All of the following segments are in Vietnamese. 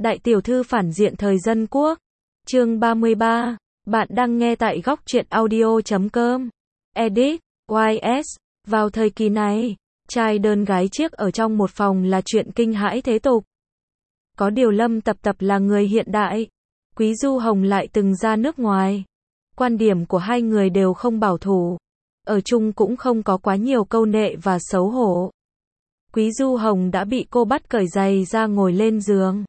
Đại tiểu thư phản diện thời dân quốc. Chương 33. Bạn đang nghe tại góc truyện audio.com. Edit. YS. Vào thời kỳ này, trai đơn gái chiếc ở trong một phòng là chuyện kinh hãi thế tục. Có điều Lâm Tập Tập là người hiện đại. Quý Du Hồng lại từng ra nước ngoài. Quan điểm của hai người đều không bảo thủ. Ở chung cũng không có quá nhiều câu nệ và xấu hổ. Quý Du Hồng đã bị cô bắt cởi giày ra ngồi lên giường.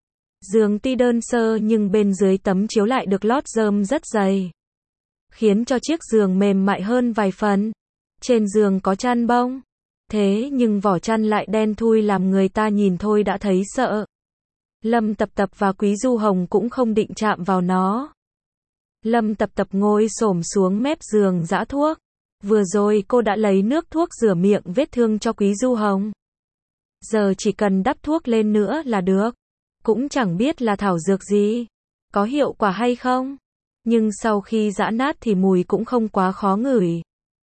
Giường tuy đơn sơ nhưng bên dưới tấm chiếu lại được lót rơm rất dày, khiến cho chiếc giường mềm mại hơn vài phần. Trên giường có chăn bông, thế nhưng vỏ chăn lại đen thui làm người ta nhìn thôi đã thấy sợ. Lâm Tập Tập và Quý Du Hồng cũng không định chạm vào nó. Lâm Tập Tập ngồi xổm xuống mép giường giã thuốc. Vừa rồi cô đã lấy nước thuốc rửa miệng vết thương cho Quý Du Hồng. Giờ chỉ cần đắp thuốc lên nữa là được. Cũng chẳng biết là thảo dược gì, có hiệu quả hay không. Nhưng sau khi giã nát thì mùi cũng không quá khó ngửi.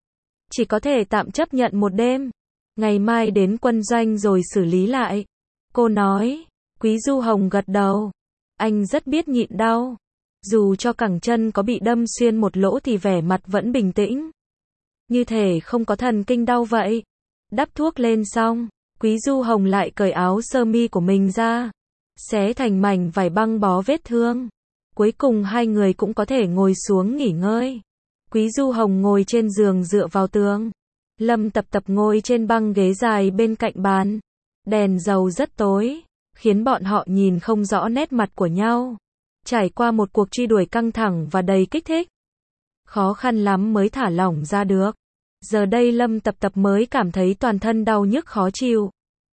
Chỉ có thể tạm chấp nhận một đêm. Ngày mai đến quân doanh rồi xử lý lại. Cô nói. Quý Du Hồng gật đầu. Anh rất biết nhịn đau. Dù cho cẳng chân có bị đâm xuyên một lỗ thì vẻ mặt vẫn bình tĩnh. Như thể không có thần kinh đau vậy. Đắp thuốc lên xong, Quý Du Hồng lại cởi áo sơ mi của mình ra, xé thành mảnh vải băng bó vết thương. Cuối cùng hai người cũng có thể ngồi xuống nghỉ ngơi. Quý Du Hồng ngồi trên giường dựa vào tường. Lâm Tập Tập ngồi trên băng ghế dài bên cạnh bàn. Đèn dầu rất tối, khiến bọn họ nhìn không rõ nét mặt của nhau. Trải qua một cuộc truy đuổi căng thẳng và đầy kích thích, khó khăn lắm mới thả lỏng ra được. Giờ đây Lâm Tập Tập mới cảm thấy toàn thân đau nhức khó chịu.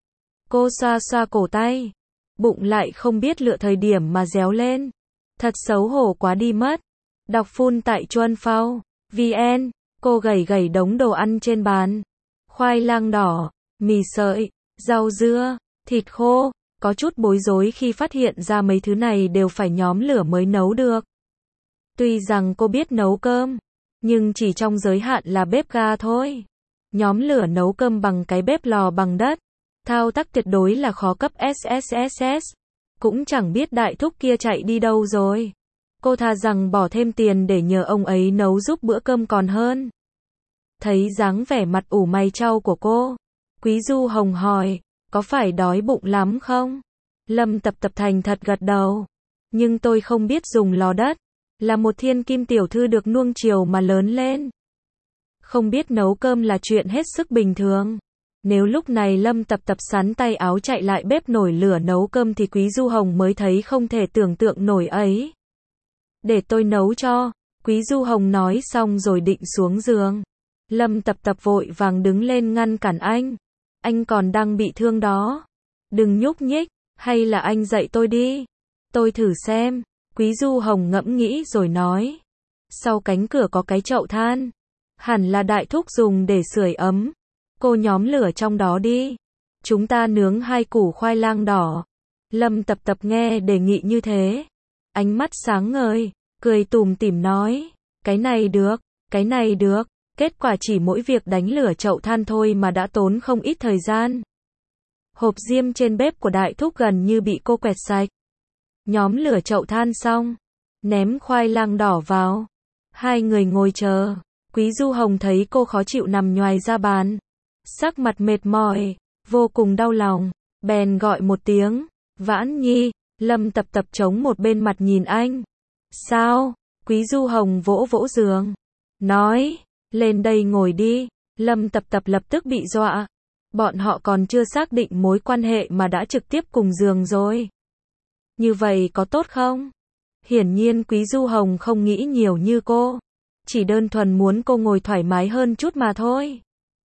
Cô xoa xoa cổ tay, bụng lại không biết lựa thời điểm mà réo lên. Thật xấu hổ quá đi mất. Đọc phun tại Chuan Phao VN. Cô gẩy gẩy đống đồ ăn trên bàn. Khoai lang đỏ, mì sợi, rau dưa, thịt khô. Có chút bối rối khi phát hiện ra mấy thứ này đều phải nhóm lửa mới nấu được. Tuy rằng cô biết nấu cơm, nhưng chỉ trong giới hạn là bếp ga thôi. Nhóm lửa nấu cơm bằng cái bếp lò bằng đất. Thao tác tuyệt đối là khó cấp SSSS. Cũng chẳng biết đại thúc kia chạy đi đâu rồi. Cô thà rằng bỏ thêm tiền để nhờ ông ấy nấu giúp bữa cơm còn hơn. Thấy dáng vẻ mặt ủ mày chau của cô, Quý Du Hồng hỏi, có phải đói bụng lắm không? Lâm Tập Tập thành thật gật đầu. Nhưng tôi không biết dùng lò đất. Là một thiên kim tiểu thư được nuông chiều mà lớn lên. Không biết nấu cơm là chuyện hết sức bình thường. Nếu lúc này Lâm Tập Tập sắn tay áo chạy lại bếp nổi lửa nấu cơm thì Quý Du Hồng mới thấy không thể tưởng tượng nổi ấy. Để tôi nấu cho. Quý Du Hồng nói xong rồi định xuống giường. Lâm Tập Tập vội vàng đứng lên ngăn cản anh. Anh còn đang bị thương đó. Đừng nhúc nhích, hay là anh dạy tôi đi. Tôi thử xem. Quý Du Hồng ngẫm nghĩ rồi nói. Sau cánh cửa có cái chậu than. Hẳn là đại thúc dùng để sưởi ấm. Cô nhóm lửa trong đó đi. Chúng ta nướng 2 củ khoai lang đỏ. Lâm Tập Tập nghe đề nghị như thế. Ánh mắt sáng ngời, cười tủm tỉm nói. Cái này được, cái này được. Kết quả chỉ mỗi việc đánh lửa chậu than thôi mà đã tốn không ít thời gian. Hộp diêm trên bếp của đại thúc gần như bị cô quẹt sạch. Nhóm lửa chậu than xong, ném khoai lang đỏ vào. Hai người ngồi chờ. Quý Du Hồng thấy cô khó chịu nằm nhoài ra bàn, sắc mặt mệt mỏi, vô cùng đau lòng, bèn gọi một tiếng, Vãn Nhi. Lâm Tập Tập chống một bên mặt nhìn anh. Sao? Quý Du Hồng vỗ vỗ giường, nói, lên đây ngồi đi. Lâm Tập Tập lập tức bị dọa. Bọn họ còn chưa xác định mối quan hệ mà đã trực tiếp cùng giường rồi. Như vậy có tốt không? Hiển nhiên Quý Du Hồng không nghĩ nhiều như cô. Chỉ đơn thuần muốn cô ngồi thoải mái hơn chút mà thôi.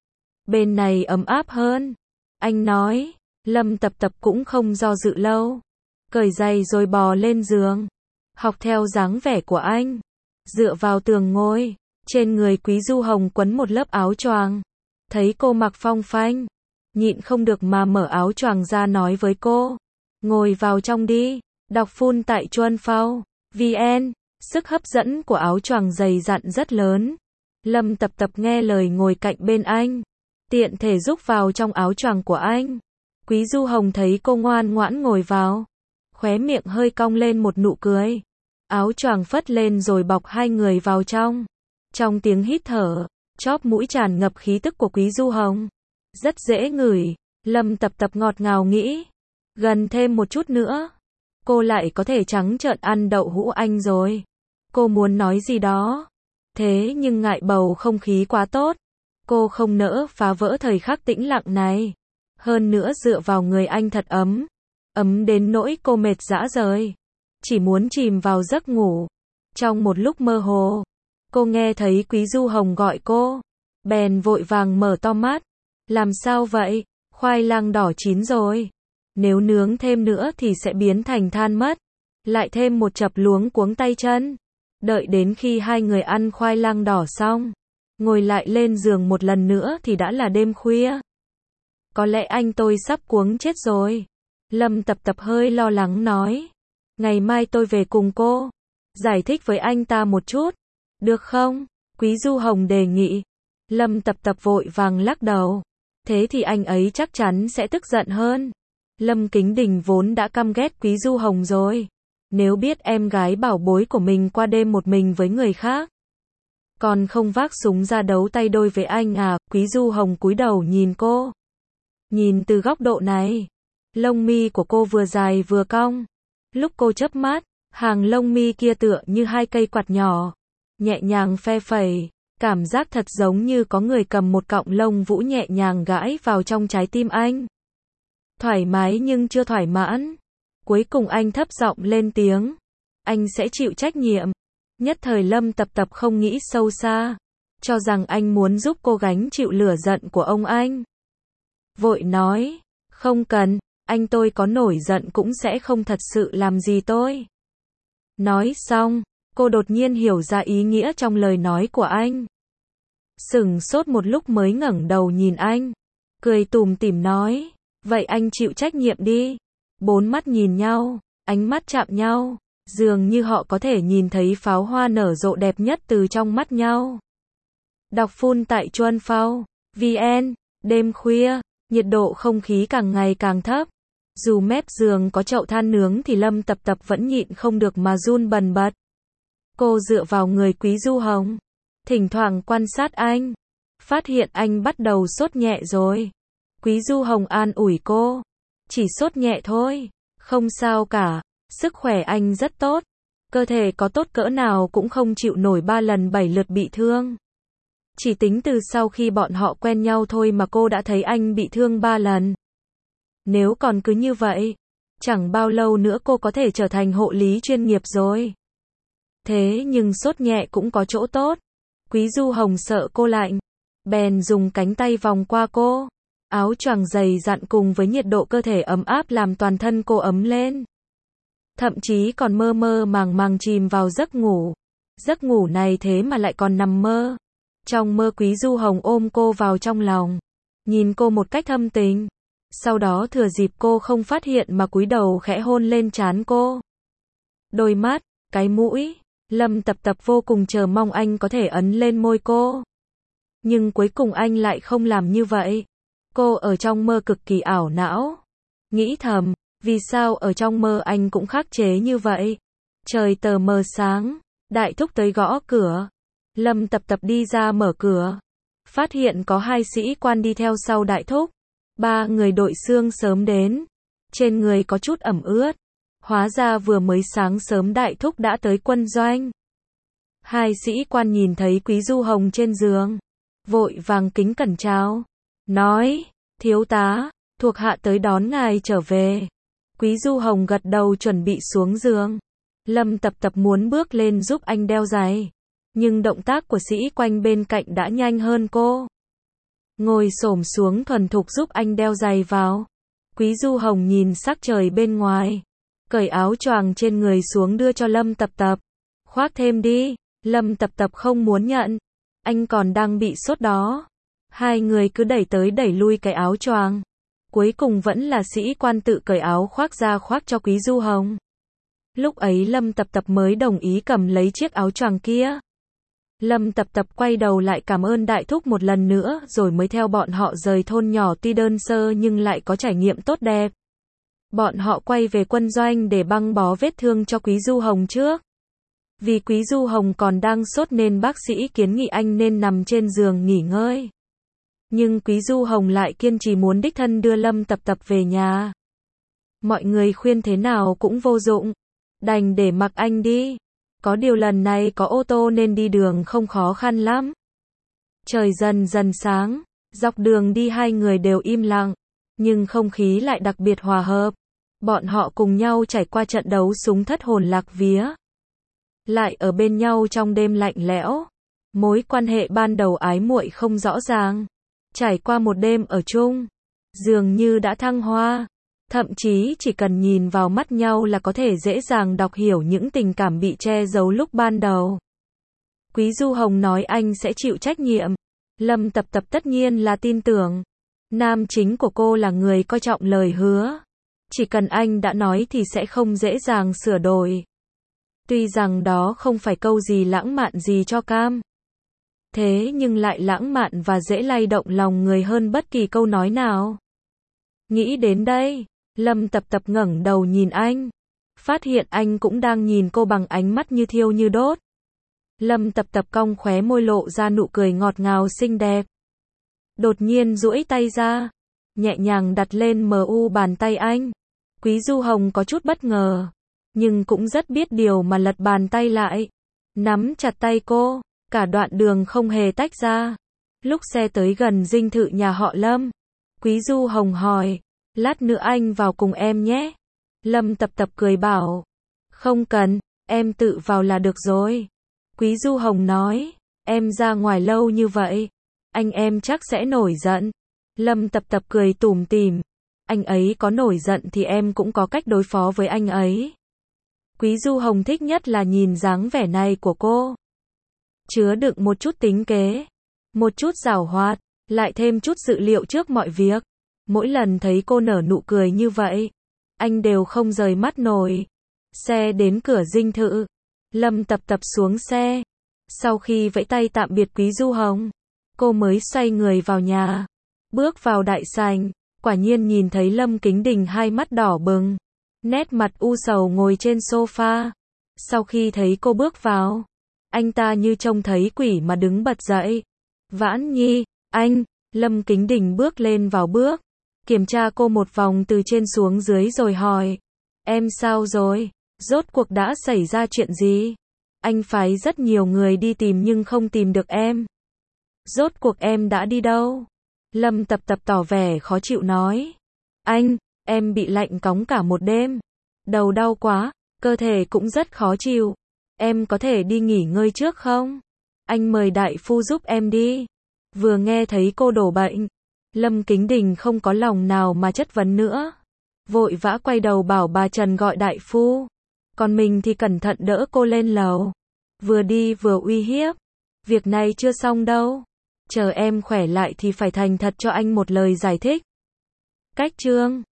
Bên này ấm áp hơn. Anh nói. Lâm Tập Tập cũng không do dự lâu. Cởi giày rồi bò lên giường. Học theo dáng vẻ của anh. Dựa vào tường ngồi. Trên người Quý Du Hồng quấn một lớp áo choàng. Thấy cô mặc phong phanh, nhịn không được mà mở áo choàng ra nói với cô. Ngồi vào trong đi. Đọc phun tại Chuan Phao VN. Sức hấp dẫn của áo choàng dày dặn rất lớn. Lâm Tập Tập nghe lời ngồi cạnh bên anh. Tiện thể rúc vào trong áo choàng của anh. Quý Du Hồng thấy cô ngoan ngoãn ngồi vào. khóe miệng hơi cong lên một nụ cười. Áo choàng phất lên rồi bọc hai người vào trong. Trong tiếng hít thở, chóp mũi tràn ngập khí tức của Quý Du Hồng. Rất dễ ngửi, Lâm Tập Tập ngọt ngào nghĩ. Gần thêm một chút nữa, cô lại có thể trắng trợn ăn đậu hũ anh rồi. Cô muốn nói gì đó, thế nhưng ngại bầu không khí quá tốt. Cô không nỡ phá vỡ thời khắc tĩnh lặng này. Hơn nữa dựa vào người anh thật ấm. Ấm đến nỗi cô mệt rã rời. Chỉ muốn chìm vào giấc ngủ. Trong một lúc mơ hồ, cô nghe thấy Quý Du Hồng gọi cô. Bèn vội vàng mở to mắt. Làm sao vậy? Khoai lang đỏ chín rồi. Nếu nướng thêm nữa thì sẽ biến thành than mất. Lại thêm một chập luống cuống tay chân. Đợi đến khi hai người ăn khoai lang đỏ xong, ngồi lại lên giường một lần nữa thì đã là đêm khuya. Có lẽ anh tôi sắp cuống chết rồi. Lâm Tập Tập hơi lo lắng nói. Ngày mai tôi về cùng cô. Giải thích với anh ta một chút. Được không? Quý Du Hồng đề nghị. Lâm Tập Tập vội vàng lắc đầu. Thế thì anh ấy chắc chắn sẽ tức giận hơn. Lâm Kính Đình vốn đã căm ghét Quý Du Hồng rồi. Nếu biết em gái bảo bối của mình qua đêm một mình với người khác, còn không vác súng ra đấu tay đôi với anh à? Quý Du Hồng cúi đầu nhìn cô. Nhìn từ góc độ này, lông mi của cô vừa dài vừa cong. Lúc cô chớp mắt, hàng lông mi kia tựa như hai cây quạt nhỏ, nhẹ nhàng phe phẩy, cảm giác thật giống như có người cầm một cọng lông vũ nhẹ nhàng gãi vào trong trái tim anh. Thoải mái nhưng chưa thỏa mãn. Cuối cùng anh thấp giọng lên tiếng. Anh sẽ chịu trách nhiệm. Nhất thời Lâm Tập Tập không nghĩ sâu xa, cho rằng anh muốn giúp cô gánh chịu lửa giận của ông anh. Vội nói, không cần, anh tôi có nổi giận cũng sẽ không thật sự làm gì tôi. Nói xong, cô đột nhiên hiểu ra ý nghĩa trong lời nói của anh. Sửng sốt một lúc mới ngẩng đầu nhìn anh, cười tủm tỉm nói, vậy anh chịu trách nhiệm đi. Bốn mắt nhìn nhau, ánh mắt chạm nhau, dường như họ có thể nhìn thấy pháo hoa nở rộ đẹp nhất từ trong mắt nhau. Đọc full tại Chuan Phao VN. Đêm khuya, nhiệt độ không khí càng ngày càng thấp. Dù mép giường có chậu than nướng thì Lâm Tập Tập vẫn nhịn không được mà run bần bật. Cô dựa vào người Quý Du Hồng, thỉnh thoảng quan sát anh, phát hiện anh bắt đầu sốt nhẹ rồi. Quý Du Hồng an ủi cô, chỉ sốt nhẹ thôi, không sao cả, sức khỏe anh rất tốt, cơ thể có tốt cỡ nào cũng không chịu nổi 3 lần 7 lượt bị thương. Chỉ tính từ sau khi bọn họ quen nhau thôi mà cô đã thấy anh bị thương 3 lần. Nếu còn cứ như vậy, chẳng bao lâu nữa cô có thể trở thành hộ lý chuyên nghiệp rồi. Thế nhưng sốt nhẹ cũng có chỗ tốt. Quý Du Hồng sợ cô lạnh, bèn dùng cánh tay vòng qua cô. Áo choàng dày dặn cùng với nhiệt độ cơ thể ấm áp làm toàn thân cô ấm lên. Thậm chí còn mơ mơ màng màng chìm vào giấc ngủ. Giấc ngủ này thế mà lại còn nằm mơ. Trong mơ Quý Du Hồng ôm cô vào trong lòng, nhìn cô một cách thâm tình. Sau đó thừa dịp cô không phát hiện mà cúi đầu khẽ hôn lên trán cô. Đôi mắt, cái mũi, Lâm Tập Tập vô cùng chờ mong anh có thể ấn lên môi cô. Nhưng cuối cùng anh lại không làm như vậy. Cô ở trong mơ cực kỳ ảo não. Nghĩ thầm, vì sao ở trong mơ anh cũng khắc chế như vậy? Trời tờ mờ sáng, đại thúc tới gõ cửa. Lâm Tập Tập đi ra mở cửa. Phát hiện có 2 sĩ quan đi theo sau đại thúc. 3 người đội xương sớm đến. Trên người có chút ẩm ướt. Hóa ra vừa mới sáng sớm đại thúc đã tới quân doanh. 2 sĩ quan nhìn thấy Quý Du Hồng trên giường, vội vàng kính cẩn chào. Nói, thiếu tá, thuộc hạ tới đón ngài trở về. Quý Du Hồng gật đầu chuẩn bị xuống giường. Lâm Tập Tập muốn bước lên giúp anh đeo giày. Nhưng động tác của sĩ quan bên cạnh đã nhanh hơn cô. Ngồi xổm xuống thuần thục giúp anh đeo giày vào. Quý Du Hồng nhìn sắc trời bên ngoài, cởi áo choàng trên người xuống đưa cho Lâm Tập Tập. Khoác thêm đi. Lâm Tập Tập không muốn nhận. Anh còn đang bị sốt đó. 2 người cứ đẩy tới đẩy lui cái áo choàng. Cuối cùng vẫn là sĩ quan tự cởi áo khoác ra khoác cho Quý Du Hồng. Lúc ấy Lâm Tập Tập mới đồng ý cầm lấy chiếc áo choàng kia. Lâm Tập Tập quay đầu lại cảm ơn đại thúc một lần nữa rồi mới theo bọn họ rời thôn nhỏ tuy đơn sơ nhưng lại có trải nghiệm tốt đẹp. Bọn họ quay về quân doanh để băng bó vết thương cho Quý Du Hồng trước. Vì Quý Du Hồng còn đang sốt nên bác sĩ kiến nghị anh nên nằm trên giường nghỉ ngơi. Nhưng Quý Du Hồng lại kiên trì muốn đích thân đưa Lâm Tập Tập về nhà. Mọi người khuyên thế nào cũng vô dụng. Đành để mặc anh đi. Có điều lần này có ô tô nên đi đường không khó khăn lắm. Trời dần dần sáng. Dọc đường đi hai người đều im lặng. Nhưng không khí lại đặc biệt hòa hợp. Bọn họ cùng nhau trải qua trận đấu súng thất hồn lạc vía. Lại ở bên nhau trong đêm lạnh lẽo. Mối quan hệ ban đầu ái muội không rõ ràng. Trải qua một đêm ở chung. Dường như đã thăng hoa. Thậm chí chỉ cần nhìn vào mắt nhau là có thể dễ dàng đọc hiểu những tình cảm bị che giấu lúc ban đầu. Quý Du Hồng nói anh sẽ chịu trách nhiệm. Lâm Tập Tập tất nhiên là tin tưởng. Nam chính của cô là người coi trọng lời hứa. Chỉ cần anh đã nói thì sẽ không dễ dàng sửa đổi. Tuy rằng đó không phải câu gì lãng mạn gì cho cam. Thế nhưng lại lãng mạn và dễ lay động lòng người hơn bất kỳ câu nói nào. Nghĩ đến đây, Lâm Tập Tập ngẩng đầu nhìn anh. Phát hiện anh cũng đang nhìn cô bằng ánh mắt như thiêu như đốt. Lâm Tập Tập cong khóe môi lộ ra nụ cười ngọt ngào xinh đẹp. Đột nhiên duỗi tay ra, nhẹ nhàng đặt lên mu bàn tay anh. Quý Du Hồng có chút bất ngờ, nhưng cũng rất biết điều mà lật bàn tay lại. Nắm chặt tay cô, cả đoạn đường không hề tách ra. Lúc xe tới gần dinh thự nhà họ Lâm, Quý Du Hồng hỏi, lát nữa anh vào cùng em nhé. Lâm Tập Tập cười bảo, không cần, em tự vào là được rồi. Quý Du Hồng nói, em ra ngoài lâu như vậy, anh em chắc sẽ nổi giận. Lâm Tập Tập cười tủm tỉm, anh ấy có nổi giận thì em cũng có cách đối phó với anh ấy. Quý Du Hồng thích nhất là nhìn dáng vẻ này của cô. Chứa đựng một chút tính kế, một chút giảo hoạt, lại thêm chút dự liệu trước mọi việc. Mỗi lần thấy cô nở nụ cười như vậy, anh đều không rời mắt nổi. Xe đến cửa dinh thự, Lâm Tập Tập xuống xe. Sau khi vẫy tay tạm biệt Quý Du Hồng, cô mới xoay người vào nhà. Bước vào đại sảnh, quả nhiên nhìn thấy Lâm Kính Đình hai mắt đỏ bừng, nét mặt u sầu ngồi trên sofa. Sau khi thấy cô bước vào, anh ta như trông thấy quỷ mà đứng bật dậy. Vãn Nhi, anh. Lâm Kính Đình bước lên vào bước, kiểm tra cô một vòng từ trên xuống dưới rồi hỏi, em sao rồi? Rốt cuộc đã xảy ra chuyện gì? Anh phái rất nhiều người đi tìm nhưng không tìm được em. Rốt cuộc em đã đi đâu? Lâm Tập Tập tỏ vẻ khó chịu nói, anh, em bị lạnh cóng cả một đêm. Đầu đau quá, cơ thể cũng rất khó chịu. Em có thể đi nghỉ ngơi trước không? Anh mời đại phu giúp em đi. Vừa nghe thấy cô đổ bệnh, Lâm Kính Đình không có lòng nào mà chất vấn nữa. Vội vã quay đầu bảo bà Trần gọi đại phu. Còn mình thì cẩn thận đỡ cô lên lầu. Vừa đi vừa uy hiếp. Việc này chưa xong đâu. Chờ em khỏe lại thì phải thành thật cho anh một lời giải thích. Cách chương